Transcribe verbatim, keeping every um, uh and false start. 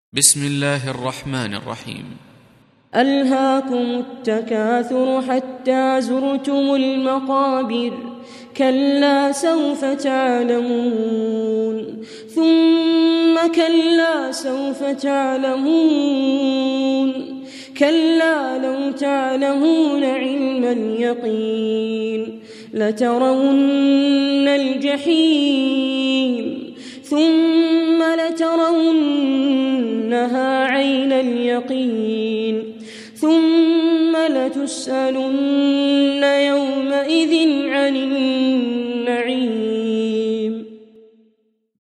بسم الله الرحمن الرحيم. ألهاكم التكاثر حتى زرتم المقابر كلا سوف تعلمون ثم كلا سوف تعلمون كلا لو تعلمون علم اليقين لترون الجحيم ثم لترونها عين اليقين ثم لتسألن يومئذ عن النعيم.